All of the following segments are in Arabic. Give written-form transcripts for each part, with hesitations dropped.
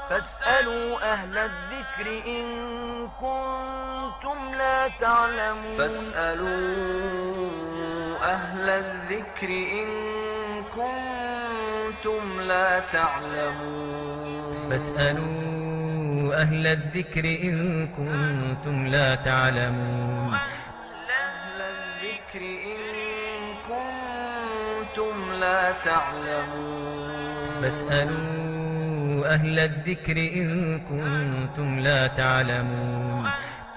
فاسألوا أهل الذكر إن كنتم لا تعلمون. أهل الذكر إن كنتم لا تعلمون. فاسألوا أهل الذكر إن كنتم لا تعلمون. أهل الذكر إن كنتم لا تعلمون. فاسألوا أهل الذكر إن كنتم لا تعلمون.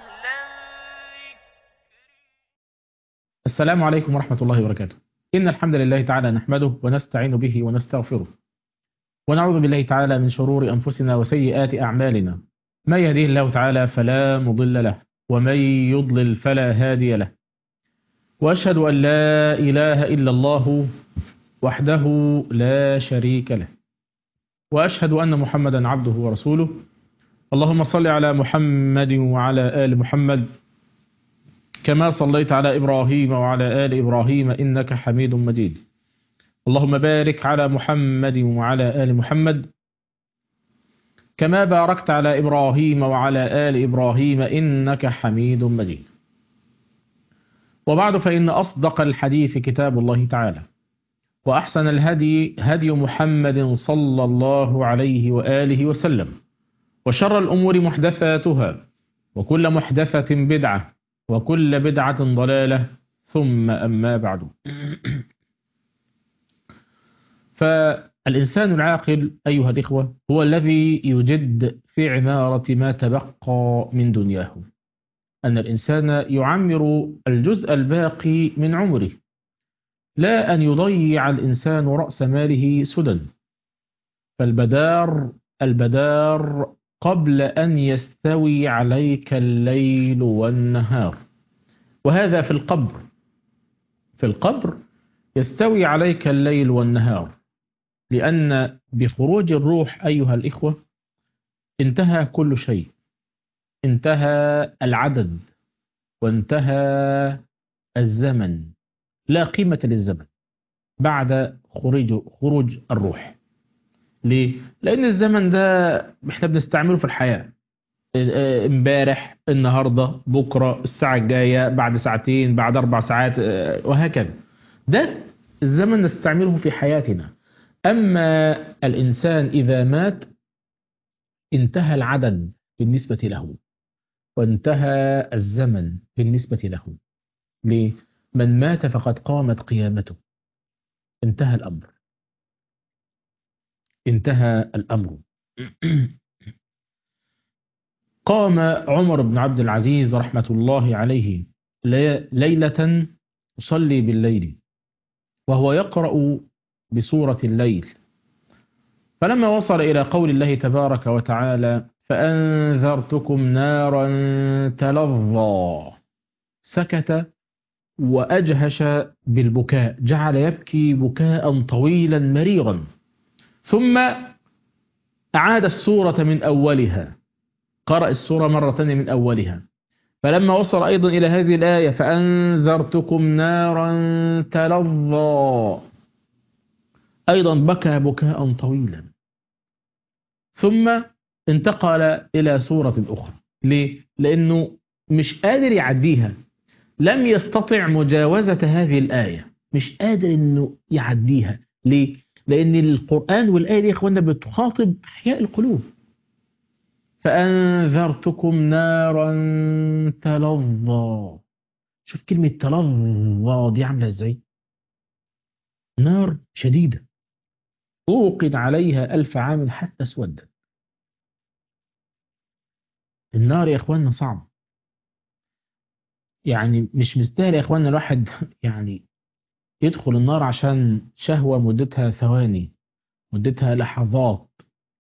السلام عليكم ورحمة الله وبركاته. إن الحمد لله تعالى نحمده ونستعين به ونستغفره، ونعوذ بالله تعالى من شرور أنفسنا وسيئات أعمالنا. من يهديه الله تعالى فلا مضل له، ومن يضلل فلا هادي له. وأشهد أن لا إله إلا الله وحده لا شريك له، وأشهد أن محمدا عبده ورسوله. اللهم صل على محمد وعلى آل محمد كما صليت على إبراهيم وعلى آل إبراهيم إنك حميد مجيد. اللهم بارك على محمد وعلى آل محمد كما باركت على إبراهيم وعلى آل إبراهيم إنك حميد مجيد. وبعد، فإن أصدق الحديث كتاب الله تعالى، وأحسن الهدي هدي محمد صلى الله عليه وآله وسلم، وشر الأمور محدثاتها، وكل محدثة بدعة، وكل بدعة ضلالة، ثم أما بعد. فالإنسان العاقل أيها الإخوة هو الذي يجد في عمارة ما تبقى من دنياه، أن الإنسان يعمر الجزء الباقي من عمره، لا أن يضيع الإنسان رأس ماله سدى. فالبدار قبل أن يستوي عليك الليل والنهار، وهذا في القبر. في القبر يستوي عليك الليل والنهار، لأن بخروج الروح أيها الإخوة انتهى كل شيء، انتهى العدد وانتهى الزمن، لا قيمة للزمن بعد خروج الروح. ليه؟ لأن الزمن ده احنا بنستعمله في الحياة، امبارح، النهاردة، بكرة، الساعة الجاية، بعد ساعتين، بعد 4 ساعات، وهكذا. ده الزمن نستعمله في حياتنا. أما الإنسان إذا مات انتهى العدد بالنسبة له، وانتهى الزمن بالنسبة له. ليه؟ من مات فقد قامت قيامته. انتهى الأمر، انتهى الأمر. قام عمر بن عبد العزيز رحمة الله عليه ليلة يصلي بالليل، وهو يقرأ بسورة الليل، فلما وصل إلى قول الله تبارك وتعالى: فأنذرتكم نارا تلظى، سكت وأجهش بالبكاء، جعل يبكي بكاء طويلا مريرا، ثم أعاد السورة من أولها، قرأ السورة مرة ثانية من أولها. فلما وصل أيضا إلى هذه الآية: فأنذرتكم نارا تلظى، أيضا بكى بكاء طويلا، ثم انتقل إلى سورة أخرى. ليه؟ لأنه مش قادر يعديها، لم يستطع مجاوزة هذه الآية، مش قادر أنه يعديها. ليه؟ لأن القرآن والآية دي يا إخوانا بتخاطب أحياء القلوب. فأنذرتكم نارا تلظى، شوف كلمة تلظى دي عاملة ازاي؟ نار شديدة أوقد عليها 1000 عام حتى اسودت. النار يا إخواننا صعب، يعني مش مستاهل يا إخواننا الواحد يعني يدخل النار عشان شهوة مدتها ثواني، مدتها لحظات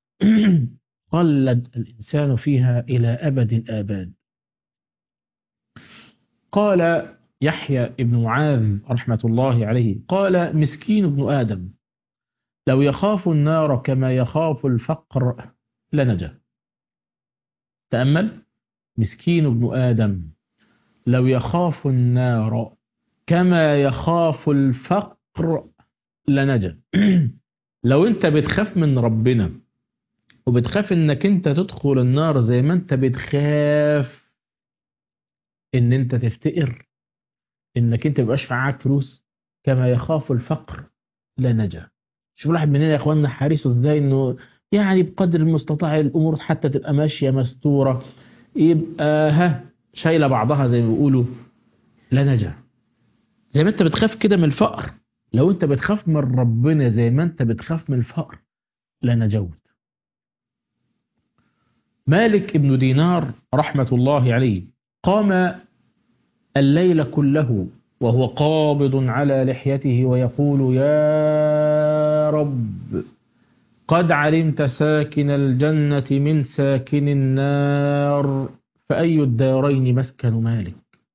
خلد الإنسان فيها إلى أبد الآباد. قال يحيى ابن معاذ رحمة الله عليه، قال: مسكين ابن آدم لو يخاف النار كما يخاف الفقر لنجا. تأمل، مسكين ابن آدم لو يخاف النار كما يخاف الفقر لنجا. لو انت بتخاف من ربنا وبتخاف انك انت تدخل النار زي ما انت بتخاف ان انت تفتقر، انك انت ميبقاش معاك فلوس، كما يخاف الفقر لا نجا. شوف الواحد مننا يا اخوانا حريص ازاي انه يعني بقدر المستطاع الامور حتى تبقى ماشيه مستوره، يبقى شايله بعضها زي ما بيقولوا، لا نجا. زي ما انت بتخاف كده من الفقر، لو انت بتخاف من ربنا زي ما انت بتخاف من الفقر لا نجوت. مالك ابن دينار رحمة الله عليه قام الليل كله وهو قابض على لحيته ويقول يا رب قد علمت ساكن الجنة من ساكن النار، فأي الدارين مسكن مالك؟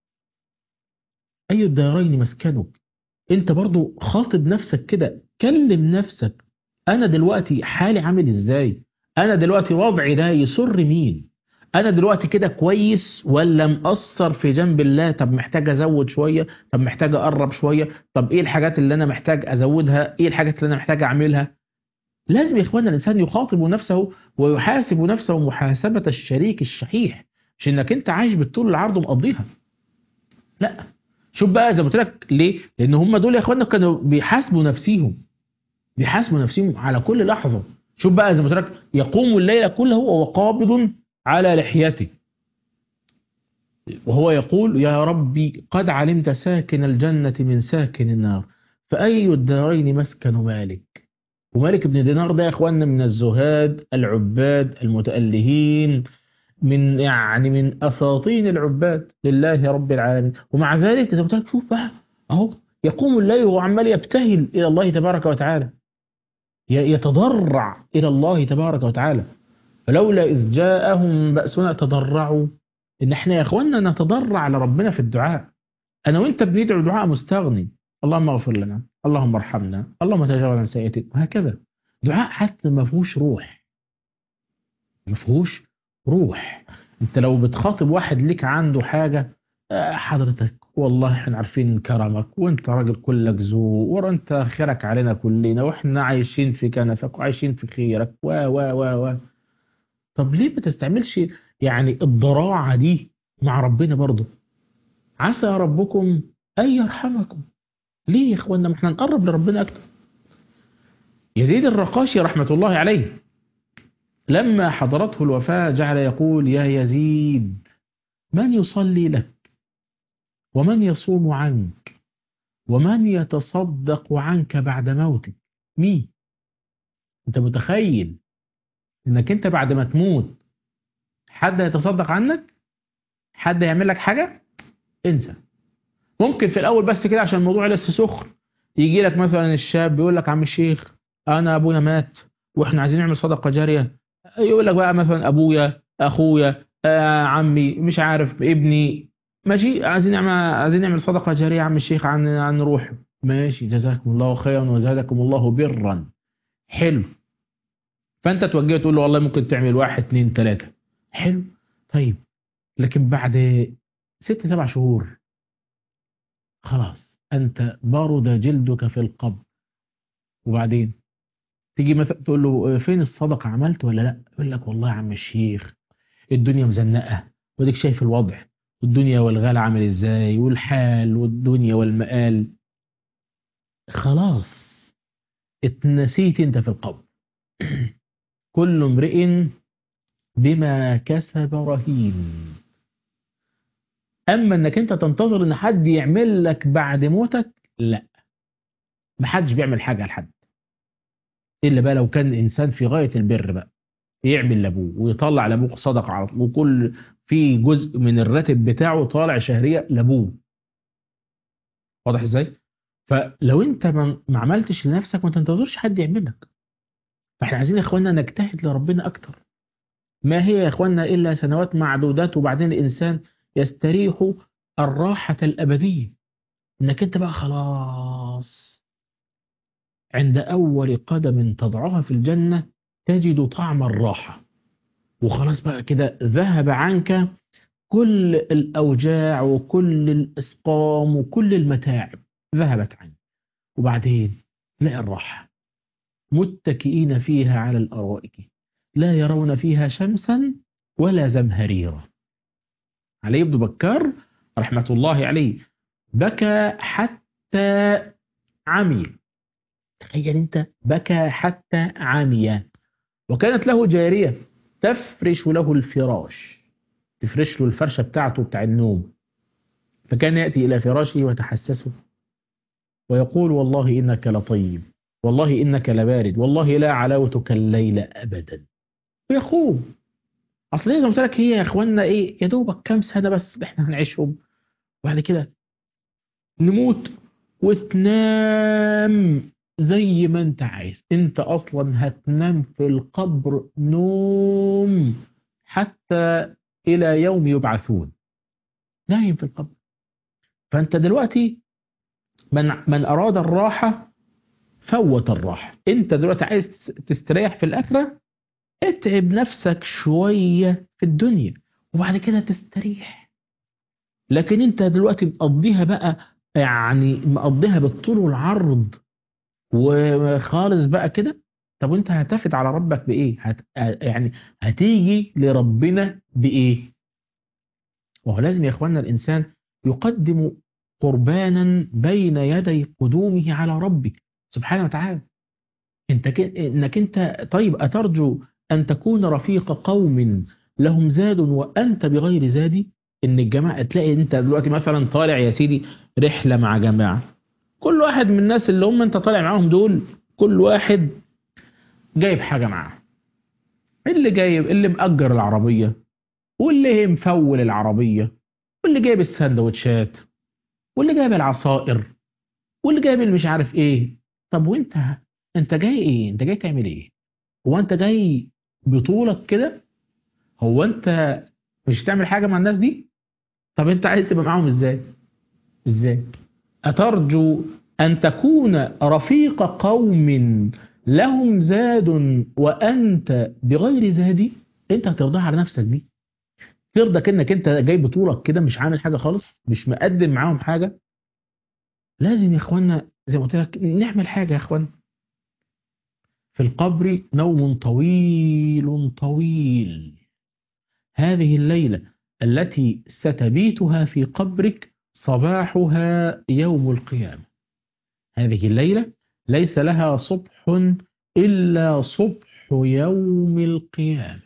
أي الدارين مسكنك؟ انت برضو خاطب نفسك كده، كلم نفسك، انا دلوقتي حالي عامل ازاي؟ انا دلوقتي وضعي ده يسر مين؟ انا دلوقتي كده كويس ولا مقصر في جنب الله؟ طب محتاج ازود شوية، طب محتاج اقرب شوية، طب ايه الحاجات اللي انا محتاج ازودها، ايه الحاجات اللي انا محتاج اعملها؟ لازم يا اخوانا الانسان يخاطب نفسه ويحاسب نفسه محاسبة الشريك الشحيح، مش انك انت عايش بالطول العرض ومقضيها. لا، شوف بقى زي ما قلت لك ليه؟ لان هم دول يا اخوانا كانوا بيحاسبوا نفسيهم، بيحاسبوا نفسهم على كل لحظه. شوف بقى زي ما قلت لك يقوم الليل كله وهو قابض على لحيته وهو يقول يا ربي قد علمت ساكن الجنه من ساكن النار، فاي الدارين مسكن مالك؟ ومالك بن دينار ده يا اخوانا من الزهاد العباد المتألهين، من اساطين العباد لله رب العالمين. ومع ذلك زي ما قلت لك شوف بقى اهو يقوم الليل وهو عمال يبتهل الى الله تبارك وتعالى، يتضرع الى الله تبارك وتعالى. فلولا اذ جاءهم بأسنا تضرعوا. ان احنا يا اخوانا نتضرع لربنا في الدعاء. انا وانت بندعو دعاء مستغني، اللهم اغفر لنا، اللهم ارحمنا، اللهم تجاوز عن سيئاتنا، وهكذا. دعاء حتى ما فيهوش روح، ما فيهوش روح. انت لو بتخاطب واحد ليك عنده حاجة، حضرتك والله احنا عارفين كرمك وانت راجل كلك ذوق وانت خيرك علينا كلنا واحنا عايشين في كنفك وعايشين في خيرك و طب ليه ما تستعملش يعني الضراعة دي مع ربنا برضه؟ عسى ربكم أن يرحمكم. ليه يا اخوانا ما احنا نقرب لربنا اكتر؟ يزيد الرقاشي رحمة الله عليه لما حضرته الوفاة جعل يقول يا يزيد من يصلي لك ومن يصوم عنك ومن يتصدق عنك بعد موتك؟ مين؟ انت متخيل انك انت بعد ما تموت حد يتصدق عنك؟ حد يعمل لك حاجة؟ انسى. ممكن في الاول بس كده عشان الموضوع لسه سخن يجي لك مثلا الشاب يقول لك عم الشيخ انا ابويا مات واحنا عايزين نعمل صدقة جارية. يقول لك بقى مثلا ابويا اخويا عمي مش عارف ابني ماشي عايزين نعمل صدقة جارية يا عم الشيخ عن روحه. ماشي جزاكم الله خيرا وزادكم الله برا. حلو. فانت توجهه تقول له والله ممكن تعمل 1 2 3. حلو. طيب لكن بعد 6 7 شهور خلاص انت برد جلدك في القبر، وبعدين تيجي مثلا تقول له فين الصدقة عملت ولا لا؟ يقول لك والله يا عم الشيخ الدنيا مزنقة وديك شايف الوضع والدنيا والغلا عامل ازاي والحال والدنيا والمآل. خلاص اتنسيت انت في القبر. كل امرئ بما كسب رهين. اما انك انت تنتظر ان حد يعمل لك بعد موتك، لا، محدش بيعمل حاجة لحد الا بقى لو كان انسان في غاية البر بقى يعمل لابوه ويطلع لابوه صدقة على طول، وكل في جزء من الراتب بتاعه طالع شهرية لابوه. واضح ازاي؟ فلو انت ما عملتش لنفسك ما تنتظرش حد يعمل لك. فاحنا عايزين يا اخوانا نجتهد لربنا اكتر. ما هي يا اخوانا الا سنوات معدودات وبعدين الانسان يستريح الراحة الابدية. انك انت بقى خلاص عند اول قدم تضعها في الجنة تجد طعم الراحة، وخلاص بقى كده ذهب عنك كل الأوجاع وكل الإسقام وكل المتاعب ذهبت عنك. وبعدين تلاقي الراحة متكئين فيها على الأرائك لا يرون فيها شمسا ولا زمهريرا. علي بن بكار رحمة الله عليه بكى حتى عمي. تخيل انت، بكى حتى عمي. وكانت له جارية تفرش له الفراش، تفرش له الفرشة بتاعته بتاع النوم، فكان يأتي إلى فراشه وتحسسه ويقول والله إنك لطيب، والله إنك لبارد، والله لا علوتك الليل أبدا، ويخوم. أصل زي ما قلت لك، هي يا إخوانا إيه، يا دوبك كام سنة بس إحنا هنعيشهم، وبعد كده نموت وتنام زي ما انت عايز. انت اصلا هتنام في القبر نوم حتى الى يوم يبعثون، نايم في القبر. فانت دلوقتي من اراد الراحة فوت الراحة. انت دلوقتي عايز تستريح في الاخرة، اتعب نفسك شوية في الدنيا وبعد كده تستريح. لكن انت دلوقتي مقضيها بقى، يعني مقضيها بالطول والعرض وخالص بقى كده. طب وانت هتفد على ربك بايه؟ يعني هتيجي لربنا بايه؟ وهو لازم يا اخوانا الانسان يقدم قربانا بين يدي قدومه على ربه سبحانه وتعالى. انك انت طيب اترجو ان تكون رفيق قوم لهم زاد وانت بغير زاد؟ ان الجماعه تلاقي انت دلوقتي مثلا طالع يا سيدي رحله مع جماعه، كل واحد من الناس اللي هم انت طالع معاهم دول، كل واحد جايب حاجة معاه. اللي جايب، اللي مأجر العربية، واللي مفول العربية، واللي جايب السندوتشات، واللي جايب العصائر، واللي جايب اللي مش عارف ايه. طب وانت، انت جاي ايه؟ انت جاي تعمل ايه؟ هو انت جاي بطولك كده؟ هو انت مش تعمل حاجة مع الناس دي؟ طب انت عايز تبقى معاهم ازاي؟ ازاي؟ أترجو أن تكون رفيق قوم لهم زاد وأنت بغير زاد؟ أنت هترضاها على نفسك دي؟ ترضى كأنك أنت جاي بطولك كده مش عامل حاجة خالص، مش مقدم معاهم حاجة؟ لازم يا إخوانا زي ما قلت لك نعمل حاجة يا إخوانا. في القبر نوم طويل طويل. هذه الليلة التي ستبيتها في قبرك صباحها يوم القيامة. هذه الليلة ليس لها صبح إلا صبح يوم القيامة.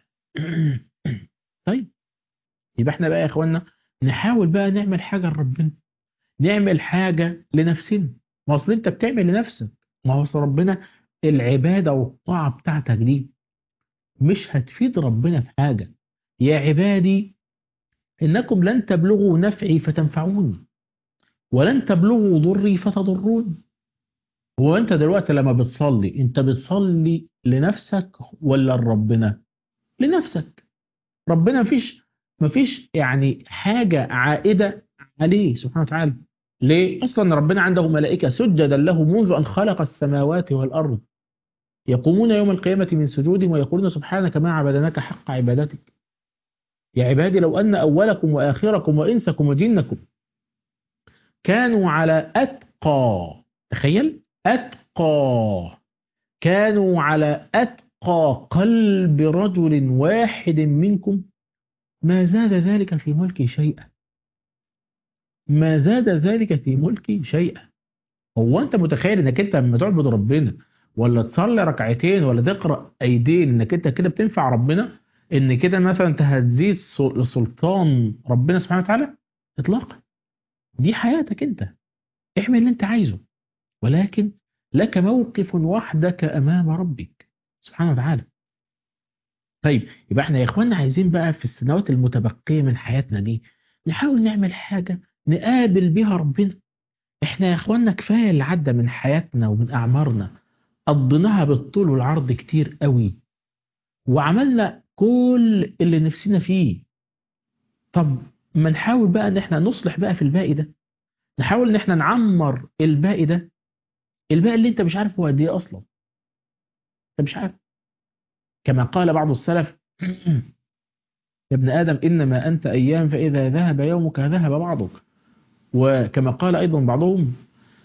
طيب، يبقى احنا بقى يا اخوانا نحاول بقى نعمل حاجة لربنا، نعمل حاجة لنفسنا. ما اصل انت بتعمل لنفسك، ما هو أصل ربنا العبادة والطاعة بتاعتك دي مش هتفيد ربنا في حاجة. يا عبادي إنكم لن تبلغوا نفعي فتنفعوني ولن تبلغوا ضري فتضروني. هو انت دلوقتي لما بتصلي، انت بتصلي لنفسك ولا لربنا؟ لنفسك. ربنا مفيش يعني حاجة عائدة عليه سبحانه وتعالى. ليه؟ اصلا ربنا عنده ملائكة سجدا له منذ ان خلق السماوات والارض، يقومون يوم القيامة من سجودهم ويقولون سبحانك ما عبدناك حق عبادتك. يا عبادي لو ان اولكم واخركم وانسكم وجنكم كانوا على اتقى، تخيل، أتقى، كانوا على أتقى قلب رجل واحد منكم ما زاد ذلك في ملكي شيئا. ما زاد ذلك في ملكي شيئا. هو أنت متخيل أنك أنت لما تعبد ربنا ولا تصلي ركعتين ولا تقرأ أيدين أنك أنت كده بتنفع ربنا؟ أن كده مثلا أنت هتزيد لسلطان ربنا سبحانه وتعالى؟ إطلاقا. دي حياتك أنت، اعمل اللي أنت عايزه، ولكن لك موقف وحدك أمام ربك سبحانه وتعالى. طيب، يبقى احنا يا اخوانا عايزين بقى في السنوات المتبقية من حياتنا دي نحاول نعمل حاجة نقابل بها ربنا. احنا يا اخوانا كفاية اللي عدى من حياتنا ومن أعمارنا، قضيناها بالطول والعرض كتير قوي، وعملنا كل اللي نفسنا فيه. طب ما نحاول بقى ان احنا نصلح بقى في الباقي ده، نحاول ان احنا نعمر الباقي ده، الباقي اللي انت مش عارف هو قد ايه اصلا. انت مش عارف. كما قال بعض السلف يا ابن آدم إنما أنت أيام فإذا ذهب يومك ذهب بعضك. وكما قال أيضا بعضهم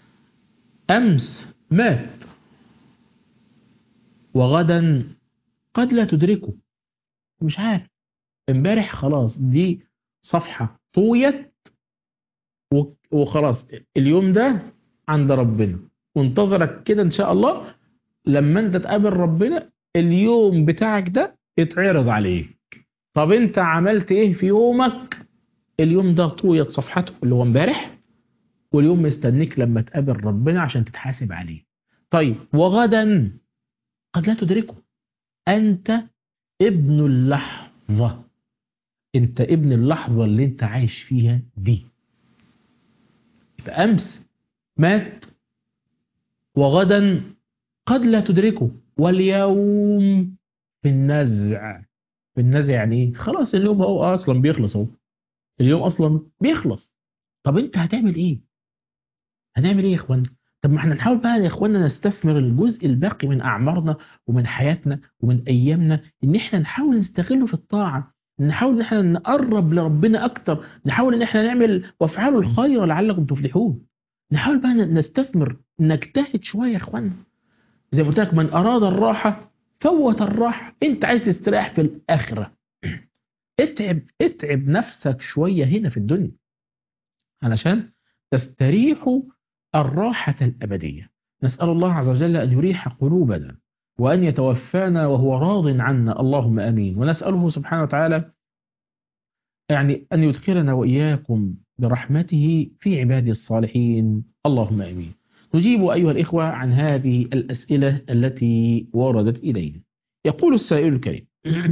أمس مات وغدا قد لا تدركه، مش عارف. امبارح خلاص دي صفحة طويت وخلاص، اليوم ده عند ربنا، وانتظرك كده ان شاء الله لما انت تقابل ربنا اليوم بتاعك ده يتعرض عليك. طب انت عملت ايه في يومك؟ اليوم ده طويت صفحته اللي هو امبارح، واليوم مستنيك لما تقابل ربنا عشان تتحاسب عليه. طيب وغدا قد لا تدركه، انت ابن اللحظة، انت ابن اللحظة اللي انت عايش فيها دي. فأمس مات، وغدا قد لا تدركه، واليوم في النزع. في النزع يعني ايه؟ خلاص اليوم هو اصلا بيخلص اهو، اليوم اصلا بيخلص. طب انت هتعمل ايه؟ هنعمل ايه يا اخوانا؟ طب ما احنا نحاول بقى يا اخوانا نستثمر الجزء الباقي من اعمارنا ومن حياتنا ومن ايامنا، ان احنا نحاول نستغله في الطاعه، نحاول ان احنا نقرب لربنا اكتر، نحاول ان احنا نعمل وافعلوا الخير لعلكم تفلحون. نحاول بقى نستثمر، نجتهد شويه يا اخوانا. زي ما قلت لك، من اراد الراحه فوت الراحه. انت عايز تستريح في الاخره، اتعب نفسك شويه هنا في الدنيا علشان تستريحوا الراحة الأبدية. نسأل الله عز وجل أن يريح قلوبنا وأن يتوفانا وهو راض عنا، اللهم أمين. ونسأله سبحانه وتعالى يعني أن يدخلنا وإياكم برحمته في عباده الصالحين، اللهم أمين. نجيب أيها الإخوة عن هذه الأسئلة التي وردت إلينا. يقول السائل الكريم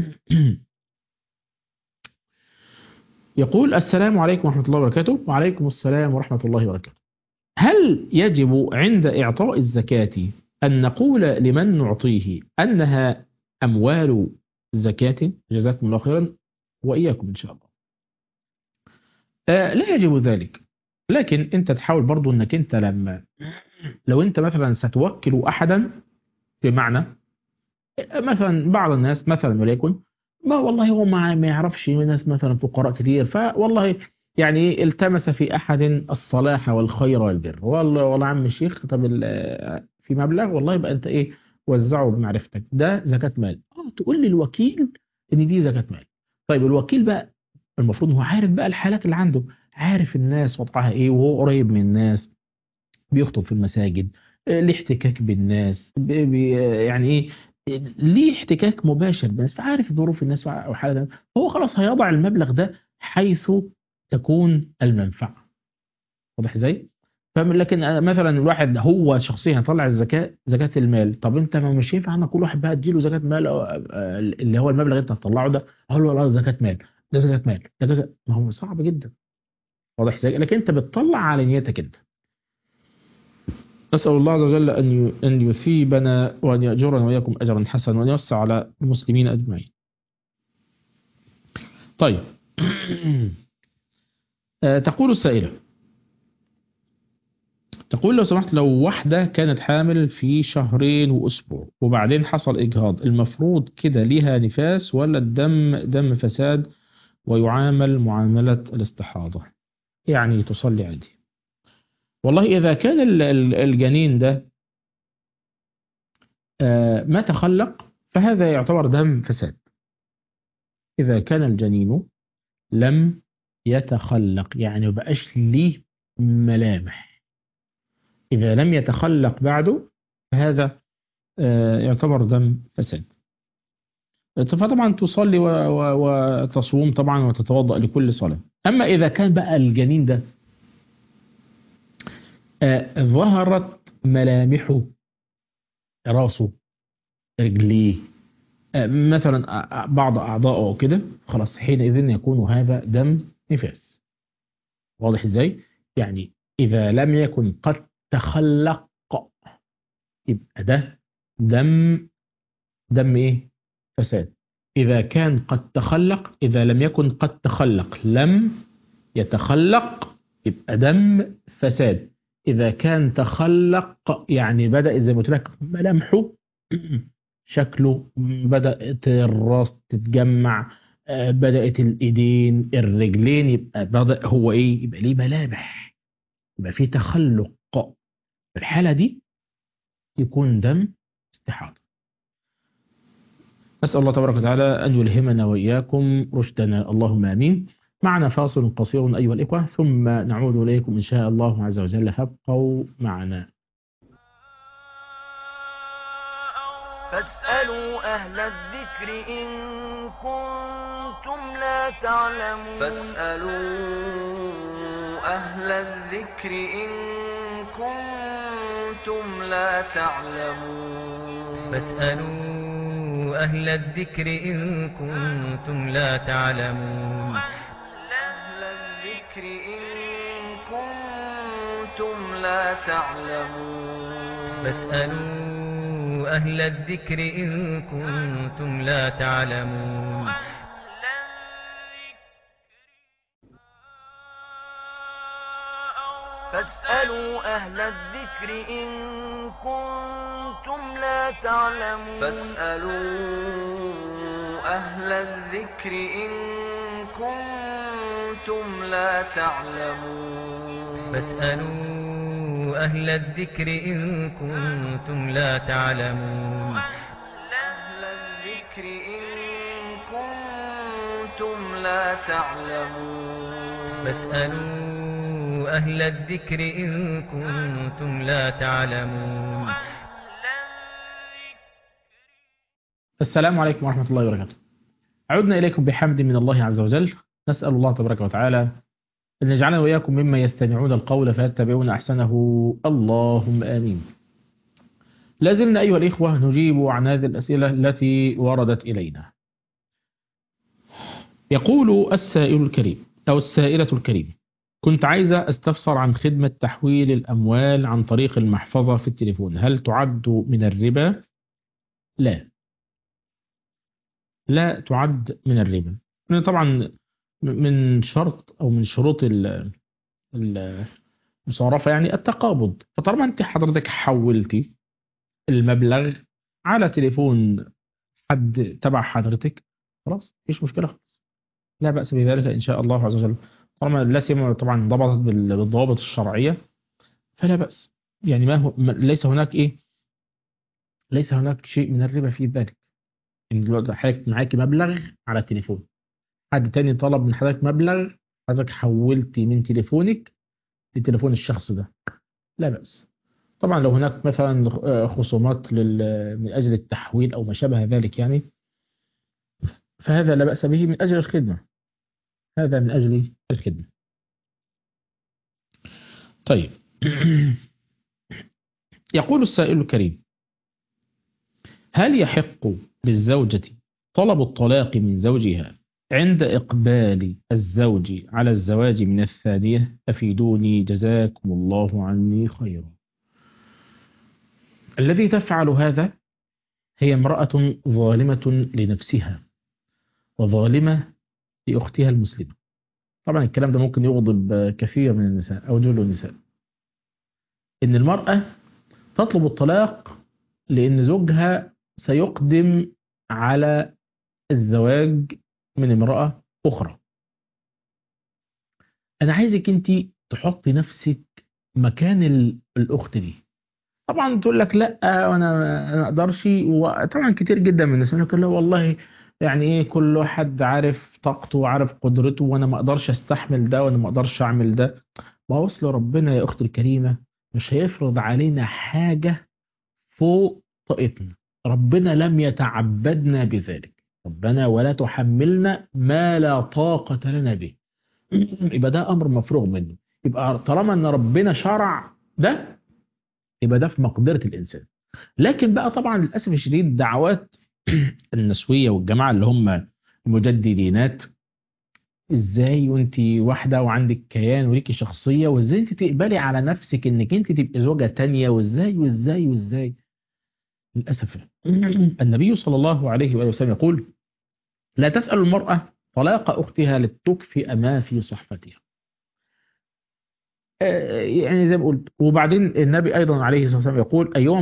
يقول: السلام عليكم ورحمة الله وبركاته. وعليكم السلام ورحمة الله وبركاته. هل يجب عند إعطاء الزكاة أن نقول لمن نعطيه أنها أموال زكاة؟ جزاكم الله خيرا وإياكم إن شاء الله. لا يجب ذلك، لكن أنت تحاول برضو أنك أنت لو أنت مثلا ستوكل أحدا، بمعنى مثلا بعض الناس مثلا وليكن ما والله هو ما يعرفش ناس مثلا فقراء كتير، فوالله يعني التمس في أحد الصلاح والخير والبر، والله عم الشيخ طب في مبلغ والله يبقى أنت إيه وزعه بمعرفتك، ده زكاة مال. تقول للوكيل إن دي زكاة مال. طيب الوكيل بقى المفروض هو عارف بقى الحالات اللي عنده، عارف الناس وضعها إيه، وهو قريب من الناس، بيخطب في المساجد، ليه احتكاك بالناس، يعني ايه، ليه احتكاك مباشر بالناس، فعارف ظروف الناس وحالة. هو خلاص هيضع المبلغ ده حيث تكون المنفعة. واضح ازاي؟ لكن مثلا الواحد هو شخصيا هيطلع الزكاة، زكاة المال. طب انت ما مش ينفع كل واحد بقى تديله زكاة مال اللي هو المبلغ اللي انت هتطلعه ده، اقول له لا زكاة مال، ده زكاة مال، ده كذا. ما هو صعب جدا. واضح ازاي؟ لكن انت بتطلع على نيتك انت. نسأل الله عز وجل أن يثيبنا وأن يأجرنا وإياكم أجرا حسنا وأن يوسع على المسلمين أجمعين. طيب تقول السائلة، تقول لو سمحت، لو واحدة كانت حامل في شهرين وأسبوع وبعدين حصل إجهاض، المفروض كده ليها نفاس ولا الدم دم فساد ويعامل معاملة الاستحاضة؟ يعني تصلي عادي. والله إذا كان الجنين ده ما تخلق فهذا يعتبر دم فساد. إذا كان الجنين لم يتخلق يعني مبقاش ليه ملامح، إذا لم يتخلق بعده فهذا يعتبر دم فساد. فطبعا تصلي وتصوم طبعا وتتوضأ لكل صلاة. أما إذا كان بقى الجنين ده ظهرت ملامحه، راسه، رجليه، مثلا بعض أعضائه كده، خلاص حينئذ يكون هذا دم نفاس. واضح ازاي؟ يعني إذا لم يكن قد تخلق يبقى ده دم إيه؟ فساد. إذا كان قد تخلق، إذا لم يكن قد تخلق، لم يتخلق، يبقى دم فساد. إذا كان تخلق يعني بدأ زي ما قلت لك ملامحه شكله، بدأت الراس تتجمع، بدأت الإيدين الرجلين، يبقى بدأ هو إيه؟ يبقى ليه ملامح، يبقى فيه تخلق. في الحالة دي يكون دم استحاضة. نسأل الله تبارك وتعالى أن يلهمنا وإياكم رشدنا، اللهم آمين. معنا فاصل قصير أيها الإخوة، ثم نعود إليكم إن شاء الله عز وجل، فابقوا معنا. فاسألوا أهل الذكر إن كنتم لا تعلمون. فاسألوا أهل الذكر إن كنتم لا تعلمون. فاسألوا أهل الذكر إن كنتم لا تعلمون. أهل الذكر إن كنتم لا تعلمون. فاسألوا أهل الذكر إن كنتم لا تعلمون. فاسألوا أهل الذكر إن كنتم لا تعلمون. فاسألوا أهل الذكر إن كنتم لا تعلمون. فاسألوا أهل الذكر إن كنتم لا تعلمون. أهل الذكر إن كنتم لا تعلمون. فاسألوا أهل الذكر إن كنتم لا تعلمون. السلام عليكم ورحمة الله وبركاته. عدنا إليكم بحمد من الله عز وجل. نسأل الله تبارك وتعالى أن يجعلنا وإياكم مما يستمعون القول فيتبعون أحسنه، اللهم آمين. لازلنا أيها الإخوة نجيب عن هذه الأسئلة التي وردت إلينا. يقول السائل الكريم أو السائلة الكريمة: كنت عايزة استفسر عن خدمة تحويل الأموال عن طريق المحفظة في التليفون، هل تعد من الربا؟ لا تعد من الربا. طبعا من شرط أو من شروط المصارفة يعني التقابض. فطالما أنت حضرتك حولتي المبلغ على تليفون حد تبع حضرتك، خلاص مفيش مشكلة خالص، لا بأس بذلك إن شاء الله عز وجل. طالما لا سيما طبعا ضبطت بالضوابط الشرعية فلا بأس. يعني ليس هناك ليس هناك شيء من الربا في ذلك. إن دلوقتي حضرتك معاكي مبلغ على التليفون، حد تاني طلب من حضرتك مبلغ، حضرتك حولتي من تليفونك لتليفون الشخص ده، لا بأس. طبعا لو هناك مثلا خصومات من أجل التحويل أو ما شابه ذلك يعني، فهذا لا بأس به من أجل الخدمة، هذا من أجل الخدمة. طيب يقول السائل الكريم: هل يحق للزوجة طلب الطلاق من زوجها عند إقبال الزوج على الزواج من الثانية؟ أفيدوني جزاكم الله عني خيرا. الذي تفعل هذا هي امرأة ظالمة لنفسها وظالمة لأختها المسلمة. طبعا الكلام ده ممكن يغضب كثير من النساء أو جل النساء، إن المرأة تطلب الطلاق لأن زوجها سيقدم على الزواج من امرأة أخرى. أنا عايزك أنت تحطي نفسك مكان الأخت دي. طبعا تقول لك لا أنا ما أقدرش، وطبعا كتير جدا من الناس يقول لك لا والله يعني إيه، كل واحد عارف طاقته وعارف قدرته، وأنا ما أقدرش أستحمل ده وأنا ما أقدرش أعمل ده. ما هو أصل ربنا يا أختي الكريمة مش هيفرض علينا حاجة فوق طاقتنا. ربنا لم يتعبدنا بذلك، ربنا ولا تحملنا ما لا طاقة لنا به. يبقى ده أمر مفروغ منه. يبقى طالما أن ربنا شرع ده يبقى ده في مقدرة الإنسان. لكن بقى طبعا للأسف الشديد دعوات النسوية والجماعة اللي هم المجددينات، ازاي وانت واحدة وعندك كيان وليكي شخصية، وازاي انت تقبلي على نفسك انك انت تبقي زوجة تانية، وازاي. للأسف النبي صلى الله عليه وآله وسلم يقول: لا تسأل المرأة طلاق أختها لتكفئ ما في صحفتها. يعني زي ما قلت. وبعدين النبي أيضا عليه الصلاة والسلام يقول: أيما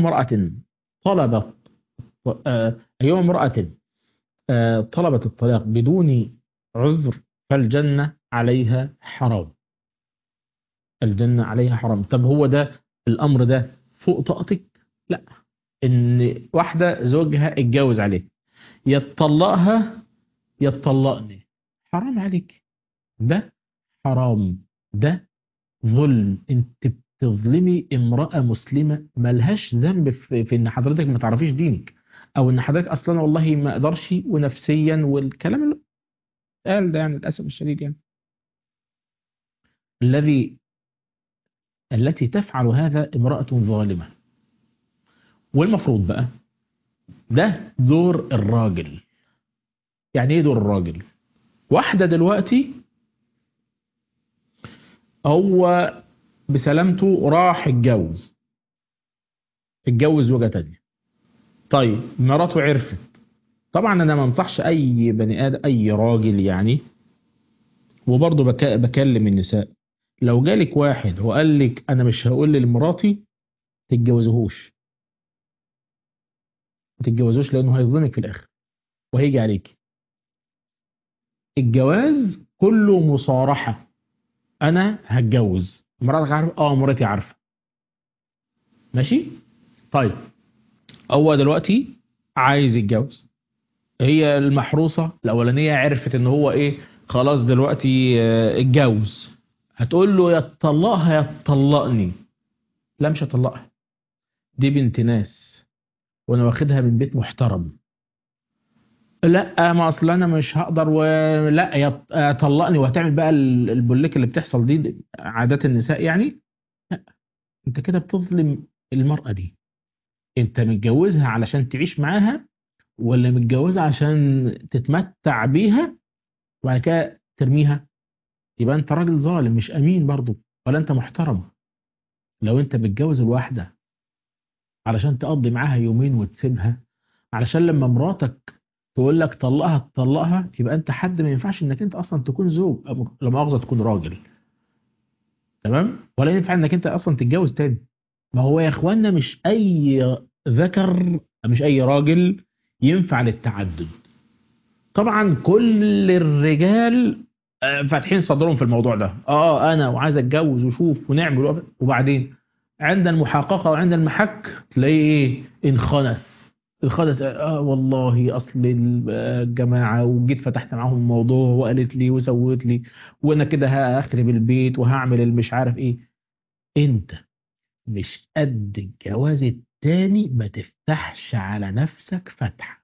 امرأة طلبت الطلاق بدون عذر فالجنة عليها حرام. الجنة عليها حرام. طب هو ده الأمر ده فوق طاقتك؟ لا. إن واحدة زوجها اتجوز عليه، يا تطلقها يا تطلقني. حرام عليك، ده حرام، ده ظلم. انت بتظلمي امرأة مسلمة ملهاش ذنب في ان حضرتك ما تعرفيش دينك، او ان حضرتك اصلا والله ما اقدرش ونفسيا والكلام اللي قال ده، يعني للاسف الشديد يعني. التي تفعل هذا امرأة ظالمة. والمفروض بقى ده دور الراجل. يعني ايه دور الراجل؟ واحدة دلوقتي هو بسلامته راح اتجوز زوجة تانية. طيب مراته عرفت. طبعا انا ما انصحش اي بني ادم، اي راجل يعني، وبرضه بكلم النساء، لو جالك واحد وقال لك انا مش هقول لمراتي، تتجوزهوش. ما تتجوزوش لانه هيظلمك في الاخر وهيجي عليك. الجواز كله مصارحة. انا هتجوز، مراتك عارفه؟ اه مراتي عارفه. ماشي. طيب هو دلوقتي عايز يتجوز، هي المحروسة الأولانية عرفت إن هو إيه، خلاص دلوقتي اتجوز. هتقول له يا تطلقها يا تطلقني. لا مش هطلقها، دي بنت ناس وأنا واخدها من بيت محترم. لا ما أصل أنا مش هقدر، ولا يا طلقني، وهتعمل بقى البوليك اللي بتحصل دي عادات النساء يعني. لا، أنت كده بتظلم المرأة دي. أنت متجوزها علشان تعيش معاها، ولا متجوزها عشان تتمتع بيها وبعد كده ترميها؟ يبقى انت راجل ظالم مش امين برضه، ولا انت محترم. لو انت متجوز الواحده علشان تقضي معاها يومين وتسيبها، علشان لما مراتك تقول لك طلقها تطلقها، يبقى انت حد ما ينفعش انك انت اصلا تكون زوج، او لا مؤاخذه تكون راجل. تمام؟ ولا ينفع انك انت اصلا تتجوز تاني. ما هو يا اخوانا مش اي ذكر، مش اي راجل ينفع للتعدد. طبعا كل الرجال فاتحين صدرهم في الموضوع ده. انا وعايز اتجوز وشوف ونعمل، وبعدين عند المحققه وعند المحك تلاقيه ايه، انخنس. والله اصل الجماعه وجيت فتحت معاهم الموضوع وقالت لي وسوت لي، وانا كده هخرب البيت وهعمل المش عارف ايه. انت مش قد الجواز التاني، ما تفتحش على نفسك فتحه.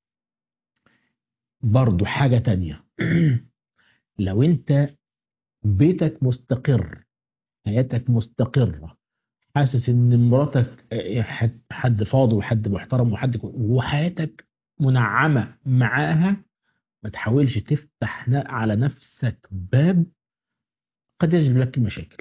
برضو حاجه تانية لو انت بيتك مستقر، حياتك مستقرة، حاسس ان مراتك حد فاضي وحد محترم وحياتك منعمة معاها، ما تحاولش تفتح على نفسك باب قد يجلب لك المشاكل.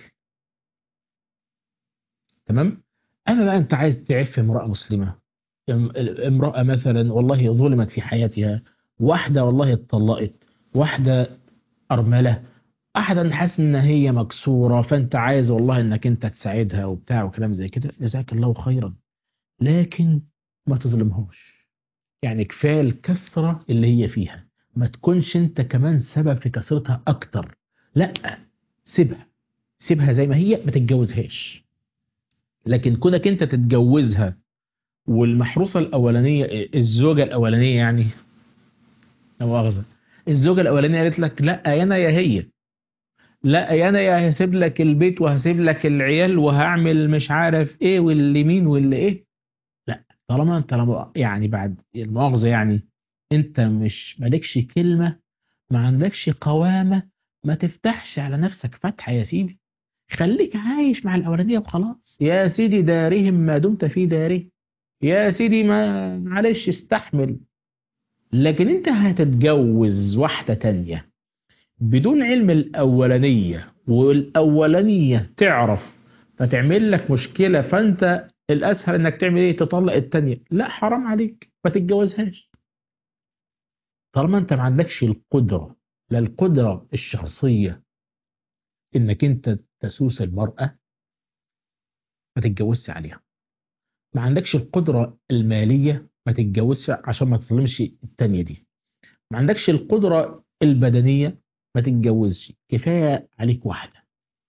تمام؟ اما بقى انت عايز تعف امرأة مسلمة، امرأة مثلا والله ظلمت في حياتها، واحدة والله اتطلقت، واحدة أرملة، احدا حاسس ان هي مكسوره، فانت عايز والله انك انت تساعدها وبتاع وكلام زي كده، جزاك الله خيرا. لكن ما تظلمهاش. يعني كفايه الكسره اللي هي فيها، ما تكونش انت كمان سبب في كسرتها اكتر. لا، سيبها، سيبها زي ما هي، ما تتجوزهاش. لكن كونك انت تتجوزها والمحروسه الاولانيه، الزوجه الاولانيه يعني، لا مؤاخذه، الزوجه الاولانيه قالت لك لا انا يا هي، لا انا يا هسيب لك البيت وهسيب لك العيال وهعمل مش عارف ايه واللي مين واللي ايه. لا، طالما انت يعني بعد المؤاخذة يعني انت مش مالكش كلمة، ما عندكش قوامة، ما تفتحش على نفسك فتحة يا سيدي. خليك عايش مع الأولانية وخلاص يا سيدي، دارهم ما دمت في داره. يا سيدي ما معلش استحمل. لكن انت هتتجوز واحدة تانية بدون علم الأولانية، والأولانية تعرف فتعمل لك مشكلة، فأنت الأسهل إنك تعمل إيه، تطلق التانية. لا حرام عليك، ما تتجوزهاش. طالما أنت ما عندكش القدرة، لا القدرة الشخصية إنك أنت تسوس المرأة، ما تتجوزش عليها. ما عندكش القدرة المالية، ما تتجوزش عشان ما تظلمش التانية دي. ما عندكش القدرة البدنية، ما تتجوزش، كفاية عليك واحدة.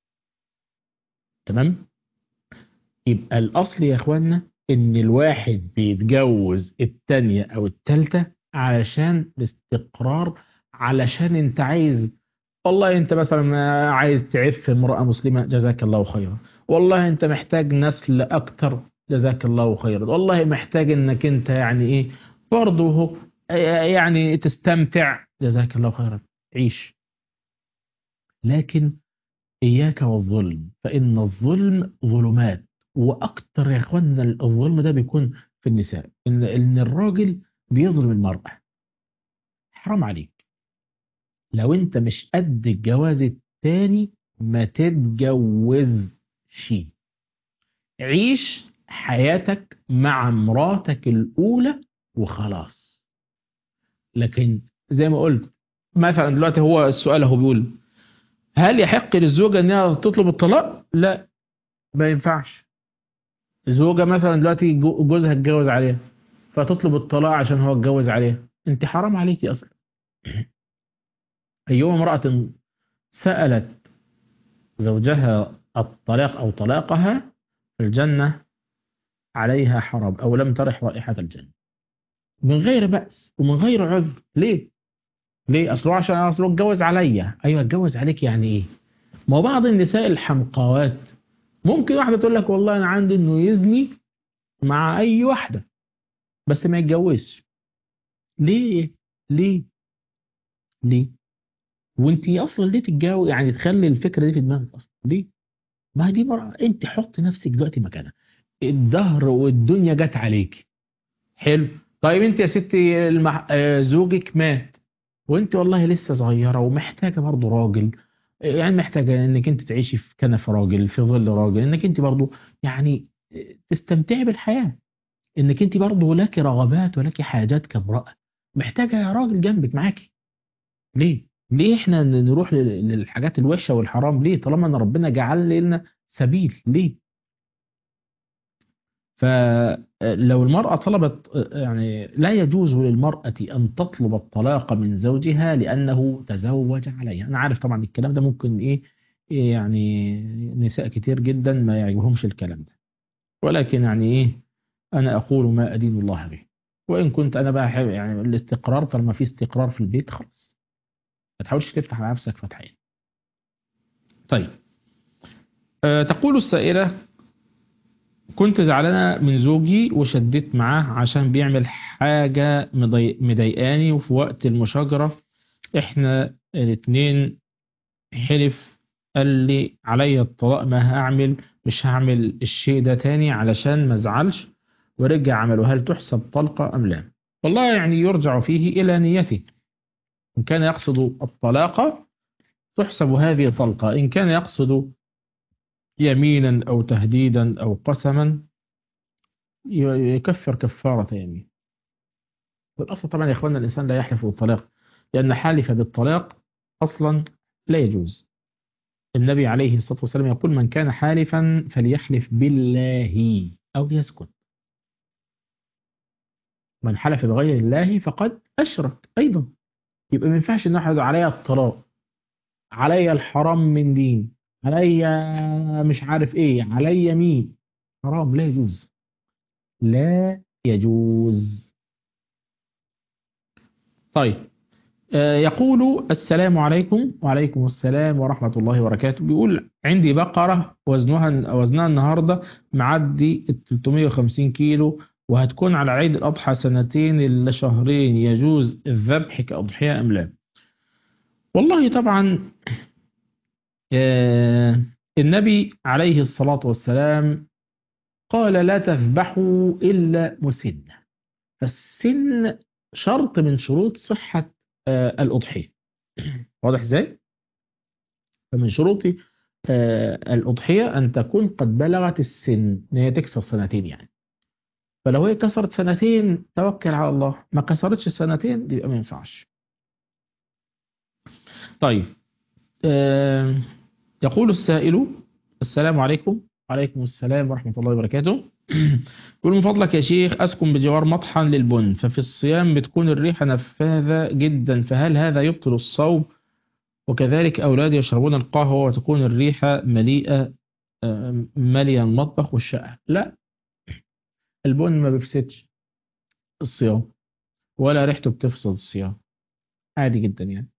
تمام؟ يبقى الأصل يا إخوانا إن الواحد بيتجوز التانية أو التالتة علشان الاستقرار، علشان انت عايز، والله انت مثلا عايز تعف امرأة مسلمة، جزاك الله خيرا. والله انت محتاج نسل اكتر، جزاك الله خيرا. والله محتاج انك انت يعني ايه برضه هو يعني تستمتع، جزاك الله خيرا. عيش. لكن إياك والظلم، فإن الظلم ظلمات. وأكتر يا إخوانا الظلم ده بيكون في النساء، إن الراجل بيظلم المرأة. حرام عليك، لو أنت مش قد الجواز التاني ما تتجوزش. عيش حياتك مع مراتك الأولى وخلاص. لكن زي ما قلت مثلا دلوقتي، هو السؤال هو بيقول هل يحق للزوجة أنها تطلب الطلاق؟ لا، ما ينفعش. زوجة مثلا دلوقتي جوزها اتجوز عليها، فتطلب الطلاق عشان هو اتجوز عليها. انت حرام عليكي اصلا. ايما امرأة سألت زوجها الطلاق او طلاقها، الجنة عليها حرام او لم ترح رائحة الجنة، من غير بأس ومن غير عذر. ليه؟ ليه؟ اصله عشان اصله اتجوز عليا. ايوه اتجوز عليك يعني ايه؟ ما هو بعض النساء الحمقوات ممكن واحدة تقول لك والله انا عندي انه يزني مع اي واحدة بس ما يتجوزش. ليه؟ ليه؟ ليه؟ وانت اصلا ليه تتجاوب يعني تخلي الفكره دي في دماغك اصلا ليه؟ ما هي دي مرة انت حط نفسك دلوقتي مكانها. الدهر والدنيا جت عليك. حلو. طيب انت يا ستي زوجك مات، وانت والله لسه صغيره ومحتاجه برضه راجل، يعني محتاجه انك انت تعيشي في كنف راجل، في ظل راجل، انك انت برضه يعني تستمتعي بالحياه، انك انت برضه لك رغبات ولك حاجات كامراه، محتاجه راجل جنبك معاكي. ليه؟ ليه احنا نروح للحاجات الوحشة والحرام؟ ليه طالما ان ربنا جعل لنا سبيل؟ ليه؟ فلو المرأة طلبت، يعني لا يجوز للمرأة أن تطلب الطلاق من زوجها لأنه تزوج عليها. أنا عارف طبعا الكلام ده ممكن إيه يعني نساء كتير جدا ما يعجبهمش الكلام ده، ولكن يعني إيه، أنا أقول ما أدين الله به. وإن كنت أنا بقى يعني الاستقرار، طالما في استقرار في البيت خلاص، ما تحاولش تفتح على نفسك فتحين. طيب. تقول السائلة: كنت زعلانة من زوجي وشديت معاه عشان بيعمل حاجة مضايقاني، وفي وقت المشاجرة احنا الاتنين حلف، قال لي عليا الطلاق، ما هعمل، مش هعمل الشيء ده تاني علشان ما ازعلش، ورجع عمله. هل تحسب طلقة أم لا؟ والله يعني يرجع فيه إلى نيته. إن كان يقصد الطلاق تحسب هذه طلقة، إن كان يقصد يمينا أو تهديدا أو قسما يكفر كفارة يمين. بالأصل طبعا يا إخواننا الإنسان لا يحلف بالطلاق، لأن حالف بالطلاق أصلا لا يجوز. النبي عليه الصلاة والسلام يقول: من كان حالفا فليحلف بالله أو يسكت. من حلف بغير الله فقد أشرك أيضا. يبقى ما ينفعش إن أحد عليا الطلاق، عليا الحرام من دين، عليا مش عارف إيه، عليا مين. حرام، لا يجوز، لا يجوز. طيب. يقول: السلام عليكم. وعليكم السلام ورحمة الله وبركاته. بيقول: عندي بقرة وزنها النهاردة معدي 350 كيلو، وهتكون على عيد الأضحى سنتين إلا شهرين، يجوز الذبح كأضحية أم لا؟ والله طبعا النبي عليه الصلاة والسلام قال: لا تذبحوا إلا مسنة. فالسن شرط من شروط صحة الأضحية. واضح ازاي؟ فمن شروط الأضحية أن تكون قد بلغت السن، إن هي تكسر سنتين يعني. فلو هي كسرت سنتين توكل على الله، ما كسرتش السنتين يبقى ما ينفعش. طيب. يقول السائل: السلام عليكم. وعليكم السلام ورحمة الله وبركاته. يقول: من فضلك يا شيخ، أسكن بجوار مطحن للبن، ففي الصيام بتكون الريحة نفاذة جدا، فهل هذا يبطل الصوم؟ وكذلك أولادي يشربون القهوة وتكون الريحة مالية المطبخ والشقة. لا، البن ما بيفسدش الصيام، ولا ريحته بتفسد الصيام، عادي جدا يعني.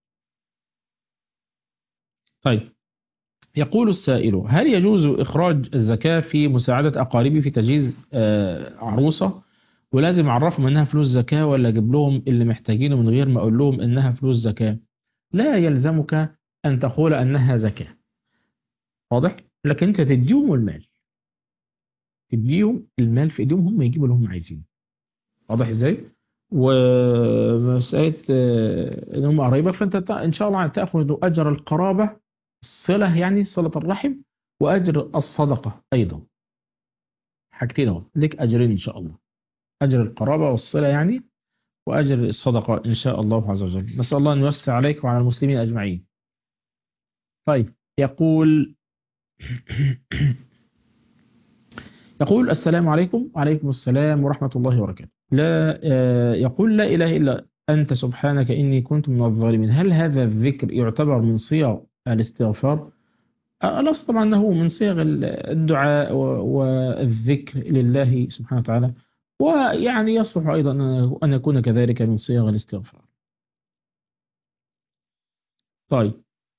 طيب، يقول السائل: هل يجوز إخراج الزكاة في مساعدة أقاربي في تجهيز عروسة، ولازم أعرفهم إنها فلوس زكاة، ولا أجيب لهم اللي محتاجينه من غير ما أقول لهم إنها فلوس زكاة؟ لا يلزمك أن تقول أنها زكاة، واضح؟ لكن أنت تديهم المال، تديهم المال في إيديهم، هم يجيبوا اللي هم عايزينه، واضح إزاي؟ ومسألة إن هم قرايبك، فأنت إن شاء الله تأخذ أجر القرابة، الصلة يعني صلة الرحم، وأجر الصدقة أيضا، حاجتين اهو، ليك أجرين إن شاء الله، أجر القرابة والصلة يعني، وأجر الصدقة إن شاء الله عز وجل. نسأل الله أن يوسع عليك وعلى المسلمين أجمعين. طيب، يقول يقول: السلام عليكم. وعليكم السلام ورحمة الله وبركاته. لا يقول: لا إله إلا أنت سبحانك إني كنت من الظالمين. هل هذا الذكر يعتبر من صيغ الاستغفار؟ الأصل طبعا أنه من صيغ الدعاء والذكر لله سبحانه وتعالى، ويعني يصلح أيضا أن يكون كذلك من صيغ الاستغفار. طيب،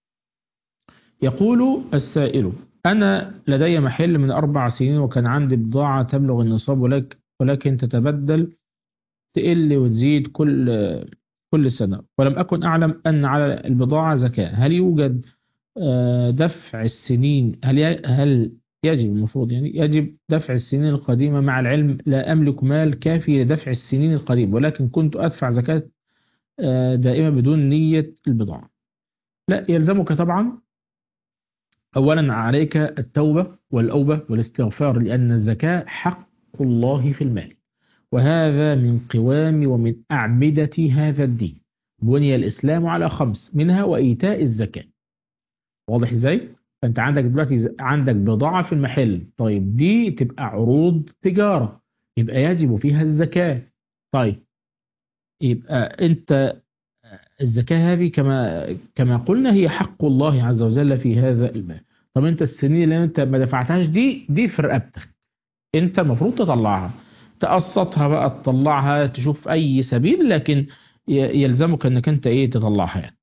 يقول السائل: أنا لدي محل من 4 سنين، وكان عندي بضاعة تبلغ النصاب، ولكن تتبدل، تقل وتزيد كل سنة، ولم أكن أعلم أن على البضاعة زكاة. هل يوجد دفع السنين؟ هل يجب، المفروض يعني يجب دفع السنين القديمة، مع العلم لا أملك مال كافي لدفع السنين القديمة، ولكن كنت أدفع زكاة دائمة بدون نية البضاعة؟ لا، يلزمك طبعا أولا عليك التوبة والأوبة والاستغفار، لأن الزكاة حق الله في المال، وهذا من قوام ومن أعمدة هذا الدين. بني الإسلام على 5 منها وإيتاء الزكاة، واضح إزاي؟ فأنت عندك دلوقتي عندك بضاعة في المحل، طيب دي تبقى عروض تجارة، يبقى يجب فيها الزكاة. طيب، يبقى أنت الزكاة هذه كما قلنا هي حق الله عز وجل في هذا المال. طب أنت السنين اللي أنت ما دفعتهاش دي في رقبتك، أنت المفروض تطلعها، تقسطها بقى، تطلعها، تشوف أي سبيل، لكن يلزمك أنك أنت تطلعها يعني.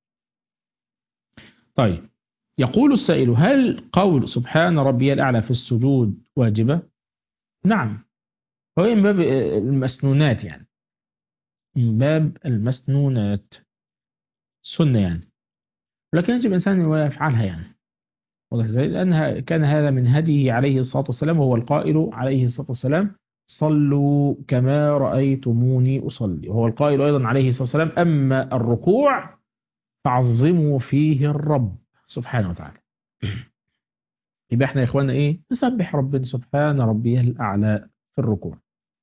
طيب، يقول السائل: هل قول سبحان ربي الأعلى في السجود واجبة؟ نعم، هو من باب المسنونات يعني، من باب المسنونات، سنة يعني، لكن يجب الإنسان أن يفعلها يعني، واضح ازاي؟ لأنها كان هذا من هديه عليه الصلاة والسلام، وهو القائل عليه الصلاة والسلام: صلوا كما رأيتموني أصلي. وهو القائل أيضا عليه الصلاة والسلام: أما الركوع فعظموا فيه الرب سبحانه وتعالى. يبقى احنا يا إخوانا نسبح ربنا سبحان ربي الأعلى في الركوع.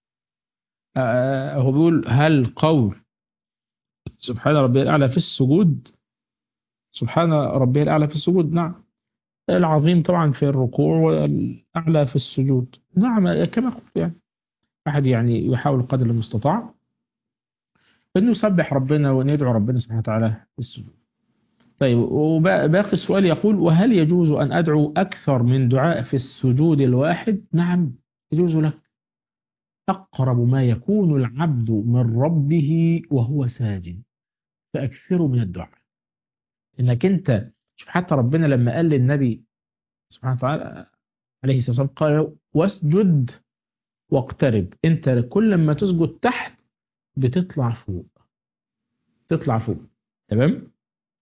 هو بيقول: هل قول سبحان ربي الأعلى في السجود؟ سبحان ربي الأعلى في السجود، نعم. العظيم طبعا في الركوع، والأعلى في السجود، نعم، كما قلت يعني. واحد يعني يحاول قدر المستطاع انه يسبح ربنا وان يدعو ربنا سبحانه وتعالى في السجود. طيب، وباقي السؤال يقول: وهل يجوز ان ادعو اكثر من دعاء في السجود الواحد؟ نعم، يجوز لك. اقرب ما يكون العبد من ربه وهو ساجد، فاكثروا من الدعاء. انك انت شوف، حتى ربنا لما قال للنبي سبحانه وتعالى عليه الصلاه والسلام، قال: واسجد واقترب. انت كل ما تسجد تحت بتطلع فوق، تطلع فوق، تمام.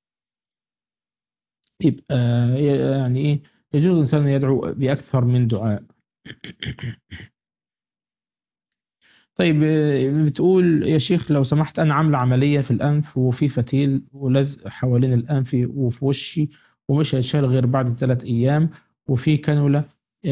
يبقى يعني يجوز الإنسان يدعو بأكثر من دعاء. طيب، بتقول: يا شيخ لو سمحت، أنا عاملة عملية في الأنف، وفي فتيل ولزق حوالين الأنف وفي وشي، ومش هيتشال غير بعد 3 أيام، وفي كانولا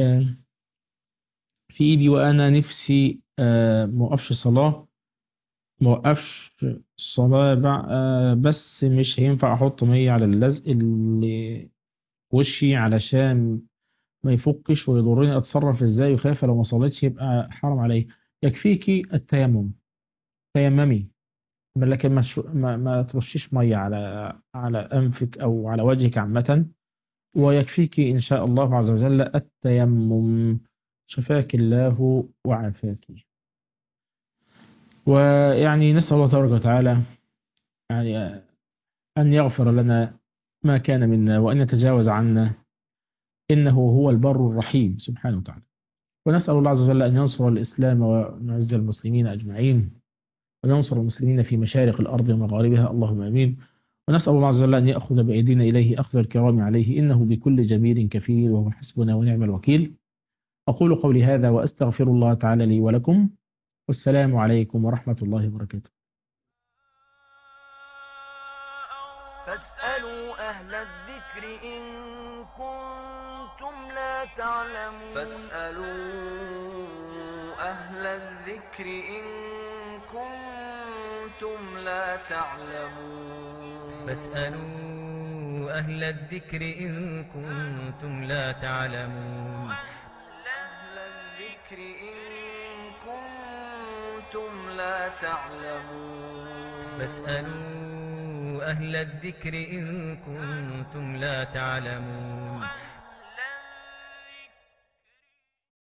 في إيدي، وأنا نفسي موقفش صلاة، موقفش الصلاة بس مش هينفع أحط مية على اللزق اللي وشي علشان ما يفكش ويضرني، أتصرف إزاي؟ وخايفة لو ما صليتش يبقى حرام علي. يكفيكي التيمم، تيممي، لكن ما ترشيش مية على أنفك أو على وجهك عامة، ويكفيكي إن شاء الله عز وجل التيمم. شفاك الله وعافاك. ويعني نسأل الله تبارك وتعالى يعني أن يغفر لنا ما كان منا وأن يتجاوز عنا، إنه هو البر الرحيم سبحانه وتعالى. ونسأل الله عز وجل أن ينصر الإسلام ويعز المسلمين أجمعين، وينصر المسلمين في مشارق الأرض ومغاربها، اللهم آمين. ونسأل الله عز وجل أن يأخذ بأيدينا إليه أخذ الكرام عليه، إنه بكل جميل كفيل وهو حسبنا ونعم الوكيل. أقول قولي هذا وأستغفر الله تعالى لي ولكم، والسلام عليكم ورحمة الله وبركاته. فاسألوا أهل الذكر إن كنتم لا تعلمون فاسألوا أهل الذكر إن كنتم لا تعلمون فاسألوا أهل الذكر إن كنتم لا تعلمون أهل الذكر إن كنتم لا تعلمون فاسألوا أهل الذكر إن كنتم لا تعلمون